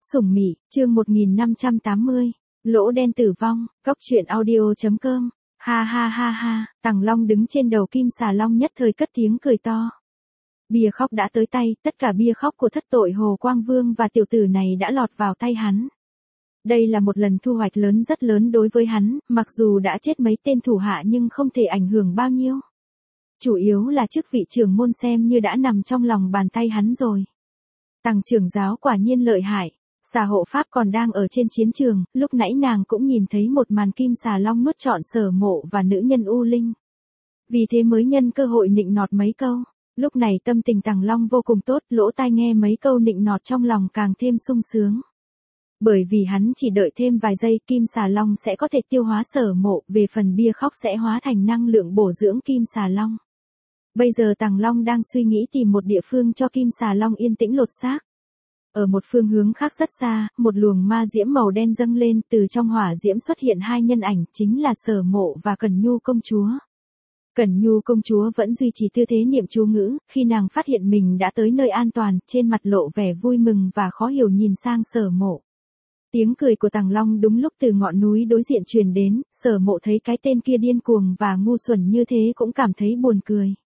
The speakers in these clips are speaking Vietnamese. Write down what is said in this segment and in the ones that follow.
Sủng Mị, chương 1580, Lỗ Đen Tử Vong, Cóc Truyện Audio.com, ha ha ha ha, Tằng Long đứng trên đầu Kim Xà Long nhất thời cất tiếng cười to. Bia khóc đã tới tay, tất cả bia khóc của thất tội Hồ Quang Vương và tiểu tử này đã lọt vào tay hắn. Đây là một lần thu hoạch lớn rất lớn đối với hắn, mặc dù đã chết mấy tên thủ hạ nhưng không thể ảnh hưởng bao nhiêu. Chủ yếu là chức vị trưởng môn xem như đã nằm trong lòng bàn tay hắn rồi. Tằng trưởng giáo quả nhiên lợi hại. Xà hộ pháp còn đang ở trên chiến trường, lúc nãy nàng cũng nhìn thấy một màn Kim Xà Long nuốt trọn Sở Mộ và nữ nhân U Linh. Vì thế mới nhân cơ hội nịnh nọt mấy câu. Lúc này tâm tình Tằng Long vô cùng tốt, lỗ tai nghe mấy câu nịnh nọt trong lòng càng thêm sung sướng. Bởi vì hắn chỉ đợi thêm vài giây Kim Xà Long sẽ có thể tiêu hóa Sở Mộ, về phần bia khóc sẽ hóa thành năng lượng bổ dưỡng Kim Xà Long. Bây giờ Tằng Long đang suy nghĩ tìm một địa phương cho Kim Xà Long yên tĩnh lột xác. Ở một phương hướng khác rất xa, một luồng ma diễm màu đen dâng lên, từ trong hỏa diễm xuất hiện hai nhân ảnh, chính là Sở Mộ và Cẩn Nhu công chúa. Cẩn Nhu công chúa vẫn duy trì tư thế niệm chú ngữ, khi nàng phát hiện mình đã tới nơi an toàn, trên mặt lộ vẻ vui mừng và khó hiểu nhìn sang Sở Mộ. Tiếng cười của Tằng Long đúng lúc từ ngọn núi đối diện truyền đến, Sở Mộ thấy cái tên kia điên cuồng và ngu xuẩn như thế cũng cảm thấy buồn cười.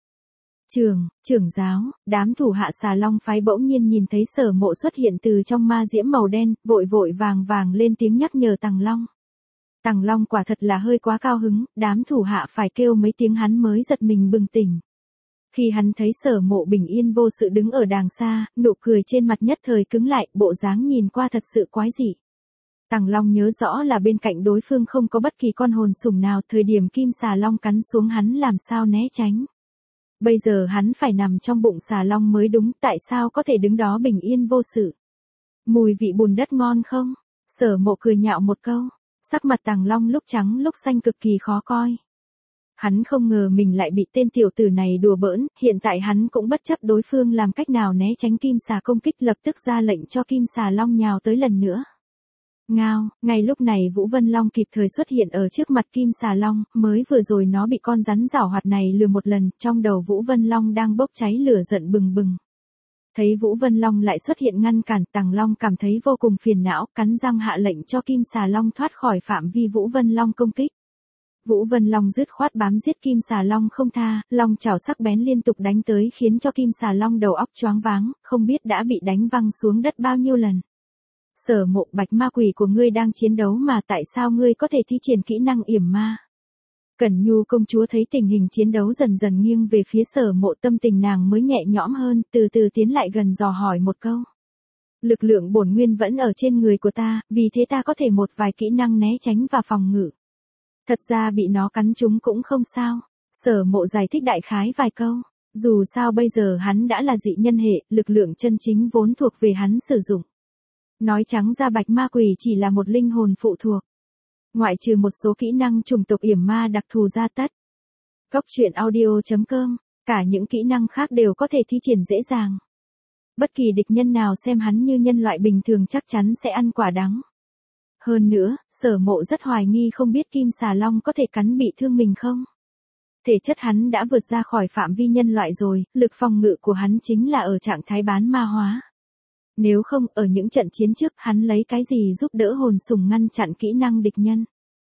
Trưởng giáo, đám thủ hạ Xà Long phái bỗng nhiên nhìn thấy Sở Mộ xuất hiện từ trong ma diễm màu đen, vội vàng lên tiếng nhắc nhở Tằng Long. Tằng Long quả thật là hơi quá cao hứng, đám thủ hạ phải kêu mấy tiếng hắn mới giật mình bừng tỉnh. Khi hắn thấy Sở Mộ bình yên vô sự đứng ở đàng xa, nụ cười trên mặt nhất thời cứng lại, bộ dáng nhìn qua thật sự quái dị. Tằng Long nhớ rõ là bên cạnh đối phương không có bất kỳ con hồn sủng nào, thời điểm Kim Xà Long cắn xuống hắn làm sao né tránh. Bây giờ hắn phải nằm trong bụng Xà Long mới đúng, tại sao có thể đứng đó bình yên vô sự. Mùi vị bùn đất ngon không? Sở Mộ cười nhạo một câu, sắc mặt Tằng Long lúc trắng lúc xanh cực kỳ khó coi. Hắn không ngờ mình lại bị tên tiểu tử này đùa bỡn, hiện tại hắn cũng bất chấp đối phương làm cách nào né tránh Kim Xà công kích, lập tức ra lệnh cho Kim Xà Long nhào tới lần nữa. Ngao, ngay lúc này Vũ Vân Long kịp thời xuất hiện ở trước mặt Kim Xà Long, mới vừa rồi nó bị con rắn giảo hoạt này lừa một lần, trong đầu Vũ Vân Long đang bốc cháy lửa giận bừng bừng. Thấy Vũ Vân Long lại xuất hiện ngăn cản, Tằng Long cảm thấy vô cùng phiền não, cắn răng hạ lệnh cho Kim Xà Long thoát khỏi phạm vi Vũ Vân Long công kích. Vũ Vân Long dứt khoát bám giết Kim Xà Long không tha, long chảo sắc bén liên tục đánh tới khiến cho Kim Xà Long đầu óc choáng váng, không biết đã bị đánh văng xuống đất bao nhiêu lần. Sở Mộ, bạch ma quỷ của ngươi đang chiến đấu mà tại sao ngươi có thể thi triển kỹ năng yểm ma? Cẩn Nhu công chúa thấy tình hình chiến đấu dần dần nghiêng về phía Sở Mộ, tâm tình nàng mới nhẹ nhõm hơn, từ từ tiến lại gần dò hỏi một câu. Lực lượng bổn nguyên vẫn ở trên người của ta, vì thế ta có thể một vài kỹ năng né tránh và phòng ngự. Thật ra bị nó cắn trúng cũng không sao. Sở Mộ giải thích đại khái vài câu. Dù sao bây giờ hắn đã là dị nhân hệ, lực lượng chân chính vốn thuộc về hắn sử dụng. Nói trắng ra bạch ma quỷ chỉ là một linh hồn phụ thuộc. Ngoại trừ một số kỹ năng chủng tộc yểm ma đặc thù ra tất. Cóc Truyện Audio.com, cả những kỹ năng khác đều có thể thi triển dễ dàng. Bất kỳ địch nhân nào xem hắn như nhân loại bình thường chắc chắn sẽ ăn quả đắng. Hơn nữa, Sở Mộ rất hoài nghi không biết Kim Xà Long có thể cắn bị thương mình không. Thể chất hắn đã vượt ra khỏi phạm vi nhân loại rồi, lực phòng ngự của hắn chính là ở trạng thái bán ma hóa. Nếu không, ở những trận chiến trước hắn lấy cái gì giúp đỡ hồn sủng ngăn chặn kỹ năng địch nhân.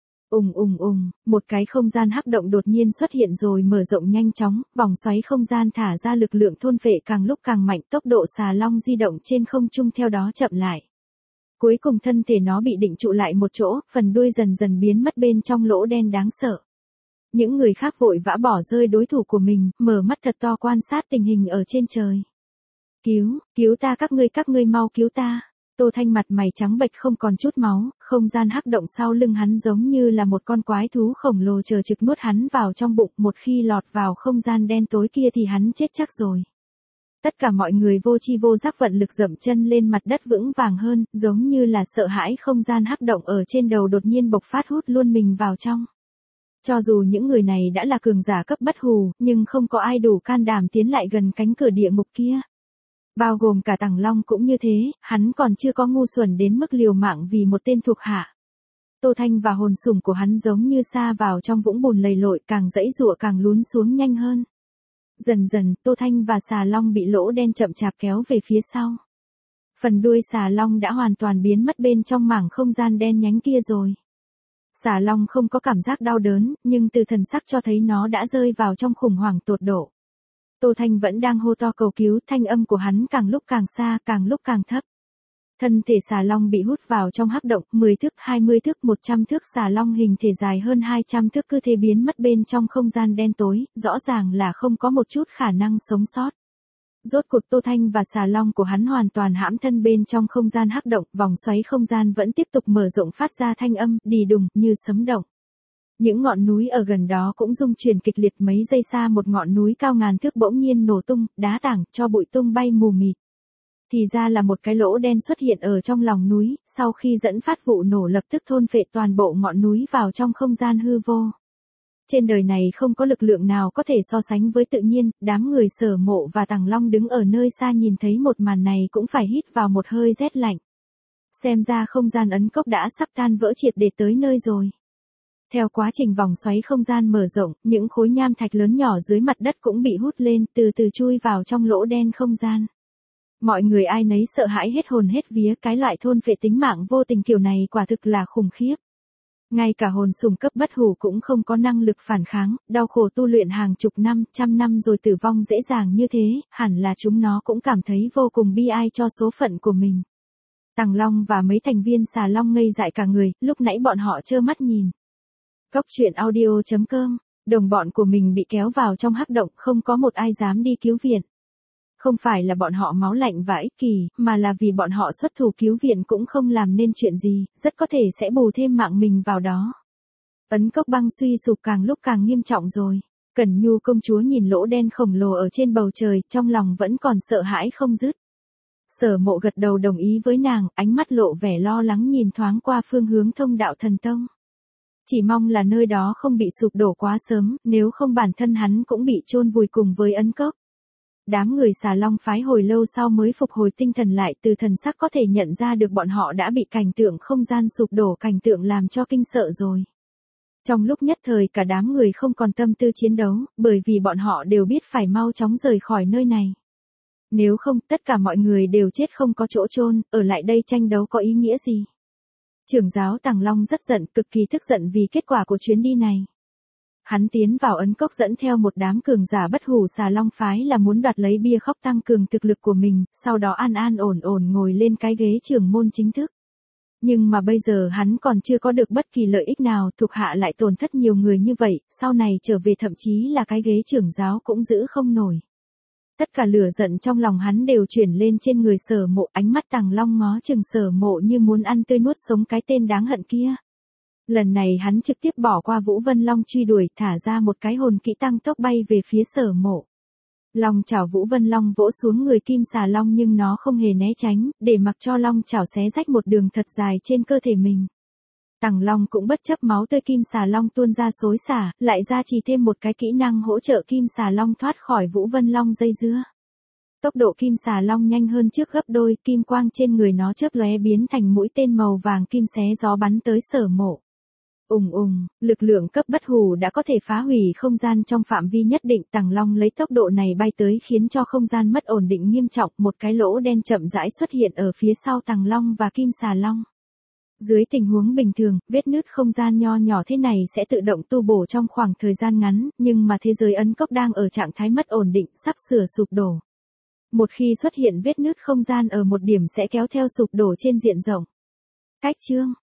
Một cái không gian hắc động đột nhiên xuất hiện rồi mở rộng nhanh chóng, vòng xoáy không gian thả ra lực lượng thôn phệ càng lúc càng mạnh, tốc độ Xà Long di động trên không trung theo đó chậm lại. Cuối cùng thân thể nó bị định trụ lại một chỗ, phần đuôi dần dần biến mất bên trong lỗ đen đáng sợ. Những người khác vội vã bỏ rơi đối thủ của mình, mở mắt thật to quan sát tình hình ở trên trời. Cứu ta, các ngươi mau cứu ta. Tô Thanh mặt mày trắng bệch không còn chút máu, không gian hắc động sau lưng hắn giống như là một con quái thú khổng lồ chờ trực nuốt hắn vào trong bụng, một khi lọt vào không gian đen tối kia thì hắn chết chắc rồi. Tất cả mọi người vô tri vô giác vận lực dậm chân lên mặt đất vững vàng hơn, giống như là sợ hãi không gian hắc động ở trên đầu đột nhiên bộc phát hút luôn mình vào trong. Cho dù những người này đã là cường giả cấp bất hù, nhưng không có ai đủ can đảm tiến lại gần cánh cửa địa ngục kia. Bao gồm cả Tằng Long cũng như thế, hắn còn chưa có ngu xuẩn đến mức liều mạng vì một tên thuộc hạ. Tô Thanh và hồn sủng của hắn giống như sa vào trong vũng bùn lầy lội, càng giãy giụa càng lún xuống nhanh hơn. Dần dần, Tô Thanh và Xà Long bị lỗ đen chậm chạp kéo về phía sau. Phần đuôi xà long đã hoàn toàn biến mất bên trong mảng không gian đen nhánh kia rồi. Xà long không có cảm giác đau đớn, nhưng từ thần sắc cho thấy nó đã rơi vào trong khủng hoảng tột độ. Tô Thanh vẫn đang hô to cầu cứu, thanh âm của hắn càng lúc càng xa, càng lúc càng thấp. Thân thể xà long bị hút vào trong hắc động, 10 thước, 20 thước, 100 thước xà long hình thể dài hơn 200 thước cứ thế biến mất bên trong không gian đen tối, rõ ràng là không có một chút khả năng sống sót. Rốt cuộc Tô Thanh và xà long của hắn hoàn toàn hãm thân bên trong không gian hắc động, vòng xoáy không gian vẫn tiếp tục mở rộng phát ra thanh âm, đì đùng, như sấm động. Những ngọn núi ở gần đó cũng rung chuyển kịch liệt, mấy giây xa một ngọn núi cao ngàn thước bỗng nhiên nổ tung, đá tảng, cho bụi tung bay mù mịt. Thì ra là một cái lỗ đen xuất hiện ở trong lòng núi, sau khi dẫn phát vụ nổ lập tức thôn phệ toàn bộ ngọn núi vào trong không gian hư vô. Trên đời này không có lực lượng nào có thể so sánh với tự nhiên, đám người Sở Mộ và Tằng Long đứng ở nơi xa nhìn thấy một màn này cũng phải hít vào một hơi rét lạnh. Xem ra không gian ấn cốc đã sắp tan vỡ triệt để tới nơi rồi. Theo quá trình vòng xoáy không gian mở rộng, những khối nham thạch lớn nhỏ dưới mặt đất cũng bị hút lên, từ từ chui vào trong lỗ đen không gian. Mọi người ai nấy sợ hãi hết hồn hết vía, cái loại thôn phệ tính mạng vô tình kiểu này quả thực là khủng khiếp. Ngay cả hồn sùng cấp bất hủ cũng không có năng lực phản kháng, đau khổ tu luyện hàng chục năm, trăm năm rồi tử vong dễ dàng như thế, hẳn là chúng nó cũng cảm thấy vô cùng bi ai cho số phận của mình. Tằng Long và mấy thành viên xà long ngây dại cả người, lúc nãy bọn họ trơ mắt nhìn. Cốc truyện audio.com, đồng bọn của mình bị kéo vào trong hắc động, không có một ai dám đi cứu viện. Không phải là bọn họ máu lạnh và ích kỷ, mà là vì bọn họ xuất thủ cứu viện cũng không làm nên chuyện gì, rất có thể sẽ bù thêm mạng mình vào đó. Ấn cốc băng suy sụp càng lúc càng nghiêm trọng rồi. Cẩn Nhu công chúa nhìn lỗ đen khổng lồ ở trên bầu trời, trong lòng vẫn còn sợ hãi không dứt. Sở Mộ gật đầu đồng ý với nàng, ánh mắt lộ vẻ lo lắng nhìn thoáng qua phương hướng thông đạo thần tông. Chỉ mong là nơi đó không bị sụp đổ quá sớm, nếu không bản thân hắn cũng bị chôn vùi cùng với ấn cốc. Đám người xà long phái hồi lâu sau mới phục hồi tinh thần lại, từ thần sắc có thể nhận ra được bọn họ đã bị cảnh tượng không gian sụp đổ cảnh tượng làm cho kinh sợ rồi. Trong lúc nhất thời cả đám người không còn tâm tư chiến đấu, bởi vì bọn họ đều biết phải mau chóng rời khỏi nơi này. Nếu không, tất cả mọi người đều chết không có chỗ chôn, ở lại đây tranh đấu có ý nghĩa gì? Trưởng giáo Tằng Long rất giận, cực kỳ tức giận vì kết quả của chuyến đi này. Hắn tiến vào ấn cốc dẫn theo một đám cường giả bất hủ xà long phái là muốn đoạt lấy bia khóc tăng cường thực lực của mình, sau đó an an ổn ổn ngồi lên cái ghế trưởng môn chính thức. Nhưng mà bây giờ hắn còn chưa có được bất kỳ lợi ích nào, thuộc hạ lại tổn thất nhiều người như vậy, sau này trở về thậm chí là cái ghế trưởng giáo cũng giữ không nổi. Tất cả lửa giận trong lòng hắn đều chuyển lên trên người Sở Mộ, ánh mắt Tằng Long ngó chừng Sở Mộ như muốn ăn tươi nuốt sống cái tên đáng hận kia. Lần này hắn trực tiếp bỏ qua Vũ Vân Long truy đuổi, thả ra một cái hồn kỹ tăng tốc bay về phía Sở Mộ. Long chảo Vũ Vân Long vỗ xuống người kim xà long nhưng nó không hề né tránh, để mặc cho long chảo xé rách một đường thật dài trên cơ thể mình. Tằng Long cũng bất chấp máu tươi kim xà long tuôn ra xối xả, lại ra chỉ thêm một cái kỹ năng hỗ trợ kim xà long thoát khỏi Vũ Vân Long dây dưa. Tốc độ kim xà long nhanh hơn trước gấp đôi, kim quang trên người nó chớp lóe biến thành mũi tên màu vàng kim xé gió bắn tới Sở Mộ. Lực lượng cấp bất hủ đã có thể phá hủy không gian trong phạm vi nhất định, Tằng Long lấy tốc độ này bay tới khiến cho không gian mất ổn định nghiêm trọng, một cái lỗ đen chậm rãi xuất hiện ở phía sau Tằng Long và kim xà long. Dưới tình huống bình thường, vết nứt không gian nho nhỏ thế này sẽ tự động tu bổ trong khoảng thời gian ngắn, nhưng mà thế giới ấn cốc đang ở trạng thái mất ổn định, sắp sửa sụp đổ. Một khi xuất hiện vết nứt không gian ở một điểm sẽ kéo theo sụp đổ trên diện rộng. Cách chương